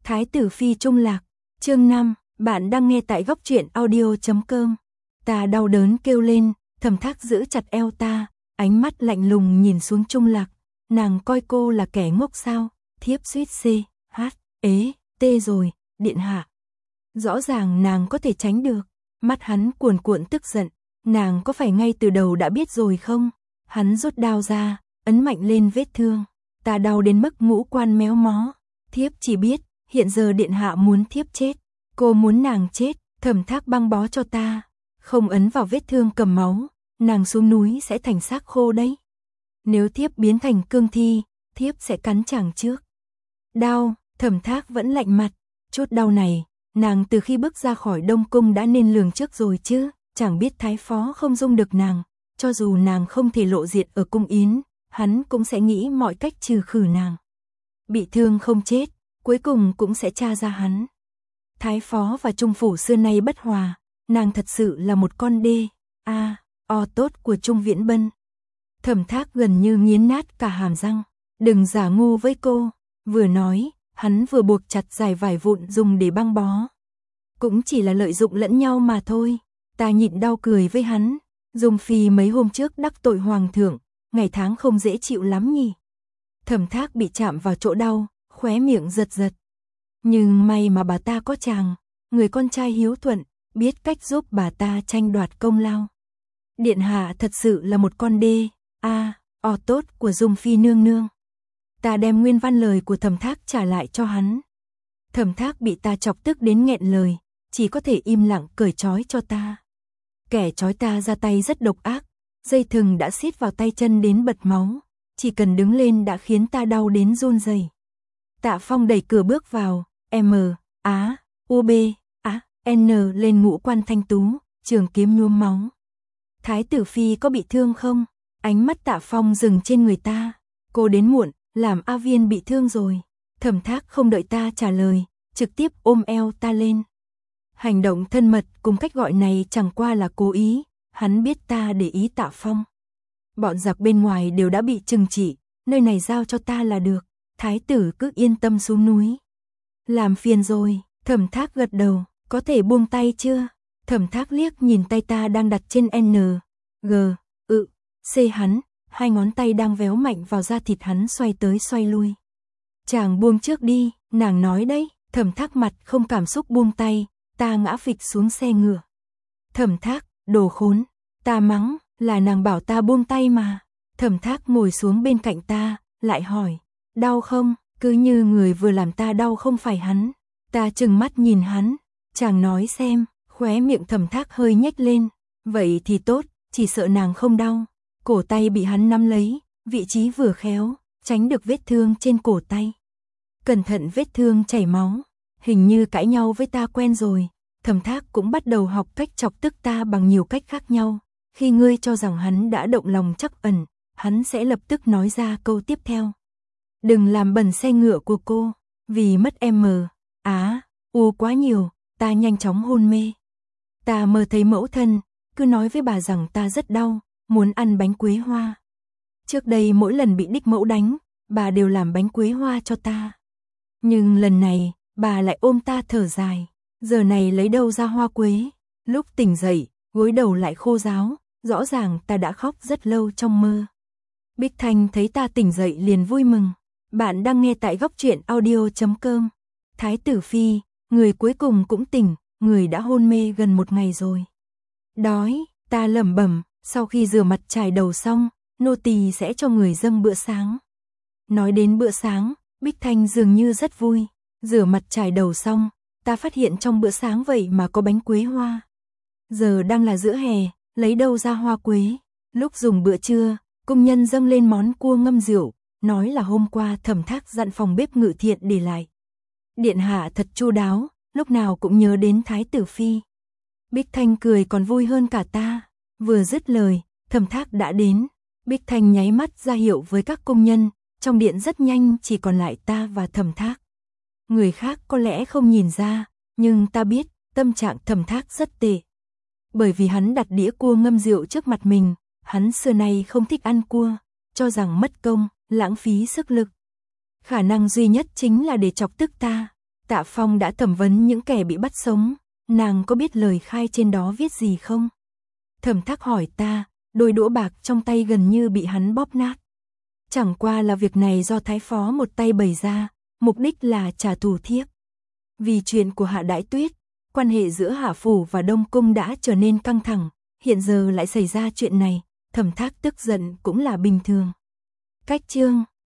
Thái tử phi trung lạc, chương 5, bạn đang nghe tại góc truyện audio.com. Ta đau đớn kêu lên, Thẩm Thác giữ chặt eo ta, ánh mắt lạnh lùng nhìn xuống Trung Lạc, nàng coi cô là kẻ ngốc sao? Thiếp suýt tê rồi, điện hạ. Rõ ràng nàng có thể tránh được, mắt hắn cuồn cuộn tức giận, nàng có phải ngay từ đầu đã biết rồi không? Hắn rút đao ra, ấn mạnh lên vết thương, ta đau đến mức ngũ quan méo mó. Thiếp chỉ biết, hiện giờ điện hạ muốn thiếp chết, cô muốn nàng chết. Thẩm Thác băng bó cho ta, không ấn vào vết thương cầm máu, nàng xuống núi sẽ thành xác khô đấy. Nếu thiếp biến thành cương thi, thiếp sẽ cắn chàng trước. Đau, Thẩm Thác vẫn lạnh mặt, chút đau này, nàng từ khi bước ra khỏi Đông Cung đã nên lường trước rồi chứ, chẳng biết thái phó không dung được nàng, cho dù nàng không thể lộ diện ở cung yến, hắn cũng sẽ nghĩ mọi cách trừ khử nàng. Bị thương không chết, cuối cùng cũng sẽ tra ra hắn. Thái phó và Trung phủ xưa nay bất hòa, nàng thật sự là một con đê, tốt của Trung Viễn Bân. Thẩm Thác gần như nghiến nát cả hàm răng, đừng giả ngu với cô, vừa nói, hắn vừa buộc chặt dải vải vụn dùng để băng bó. Cũng chỉ là lợi dụng lẫn nhau mà thôi, ta nhịn đau cười với hắn, Dung Phi mấy hôm trước đắc tội hoàng thượng, ngày tháng không dễ chịu lắm nhỉ. Thẩm Thác bị chạm vào chỗ đau, khóe miệng giật giật. Nhưng may mà bà ta có chàng, người con trai hiếu thuận, biết cách giúp bà ta tranh đoạt công lao. Điện hạ thật sự là một con đê, tốt của Dung Phi nương nương. Ta đem nguyên văn lời của Thẩm Thác trả lại cho hắn. Thẩm Thác bị ta chọc tức đến nghẹn lời, chỉ có thể im lặng cởi trói cho ta. Kẻ trói ta ra tay rất độc ác, dây thừng đã siết vào tay chân đến bật máu, chỉ cần đứng lên đã khiến ta đau đến run rẩy. Tạ Phong đẩy cửa bước vào, N lên ngũ quan thanh tú, trường kiếm nhuốm máu. Thái tử phi có bị thương không? Ánh mắt Tạ Phong dừng trên người ta. Cô đến muộn, làm A Viên bị thương rồi. Thẩm Thác không đợi ta trả lời, trực tiếp ôm eo ta lên. Hành động thân mật cùng cách gọi này chẳng qua là cố ý, hắn biết ta để ý Tạ Phong. Bọn giặc bên ngoài đều đã bị trừng trị, nơi này giao cho ta là được. Thái tử cứ yên tâm xuống núi. Làm phiền rồi, Thẩm Thác gật đầu, có thể buông tay chưa? Thẩm Thác liếc nhìn tay ta đang đặt trên N, G, C hắn, hai ngón tay đang véo mạnh vào da thịt hắn xoay tới xoay lui. Chàng buông trước đi, nàng nói đấy. Thẩm Thác mặt không cảm xúc buông tay, ta ngã phịch xuống xe ngựa. Thẩm Thác, đồ khốn, ta mắng, là nàng bảo ta buông tay mà. Thẩm Thác ngồi xuống bên cạnh ta, lại hỏi, đau không? Cứ như người vừa làm ta đau không phải hắn. Ta trừng mắt nhìn hắn, chàng nói xem, khóe miệng Thẩm Thác hơi nhếch lên. Vậy thì tốt, chỉ sợ nàng không đau. Cổ tay bị hắn nắm lấy, vị trí vừa khéo, tránh được vết thương trên cổ tay. Cẩn thận vết thương chảy máu, hình như cãi nhau với ta quen rồi. Thẩm Thác cũng bắt đầu học cách chọc tức ta bằng nhiều cách khác nhau. Khi ngươi cho rằng hắn đã động lòng trắc ẩn, hắn sẽ lập tức nói ra câu tiếp theo. Đừng làm bẩn xe ngựa của cô, vì mất quá nhiều, ta nhanh chóng hôn mê. Ta mơ thấy mẫu thân, cứ nói với bà rằng ta rất đau, muốn ăn bánh quế hoa. Trước đây mỗi lần bị đích mẫu đánh, bà đều làm bánh quế hoa cho ta. Nhưng lần này, bà lại ôm ta thở dài, giờ này lấy đâu ra hoa quế. Lúc tỉnh dậy, gối đầu lại khô ráo, rõ ràng ta đã khóc rất lâu trong mơ. Bích Thanh thấy ta tỉnh dậy liền vui mừng. Bạn đang nghe tại góc truyện audio.com. Thái tử phi, người cuối cùng cũng tỉnh, người đã hôn mê gần một ngày rồi. Đói, ta lẩm bẩm, sau khi rửa mặt chải đầu xong, nô tỳ sẽ cho người dâng bữa sáng. Nói đến bữa sáng, Bích Thanh dường như rất vui. Rửa mặt chải đầu xong, ta phát hiện trong bữa sáng vậy mà có bánh quế hoa. Giờ đang là giữa hè, lấy đâu ra hoa quế. Lúc dùng bữa trưa, cung nhân dâng lên món cua ngâm rượu, nói là hôm qua Thẩm Thác dặn phòng bếp Ngự Thiện để lại. Điện hạ thật chu đáo, lúc nào cũng nhớ đến Thái tử phi. Bích Thanh cười còn vui hơn cả ta. Vừa dứt lời, Thẩm Thác đã đến. Bích Thanh nháy mắt ra hiệu với các công nhân, trong điện rất nhanh chỉ còn lại ta và Thẩm Thác. Người khác có lẽ không nhìn ra, nhưng ta biết tâm trạng Thẩm Thác rất tệ. Bởi vì hắn đặt đĩa cua ngâm rượu trước mặt mình, hắn xưa nay không thích ăn cua, cho rằng mất công, lãng phí sức lực. Khả năng duy nhất chính là để chọc tức ta. Tạ Phong đã thẩm vấn những kẻ bị bắt sống, nàng có biết lời khai trên đó viết gì không? Thẩm Thác hỏi ta, đôi đũa bạc trong tay gần như bị hắn bóp nát. Chẳng qua là việc này do Thái Phó một tay bày ra, mục đích là trả thù thiếp. Vì chuyện của Hạ Đại Tuyết, quan hệ giữa Hạ Phủ và Đông Cung đã trở nên căng thẳng, hiện giờ lại xảy ra chuyện này, Thẩm Thác tức giận cũng là bình thường. Cách chương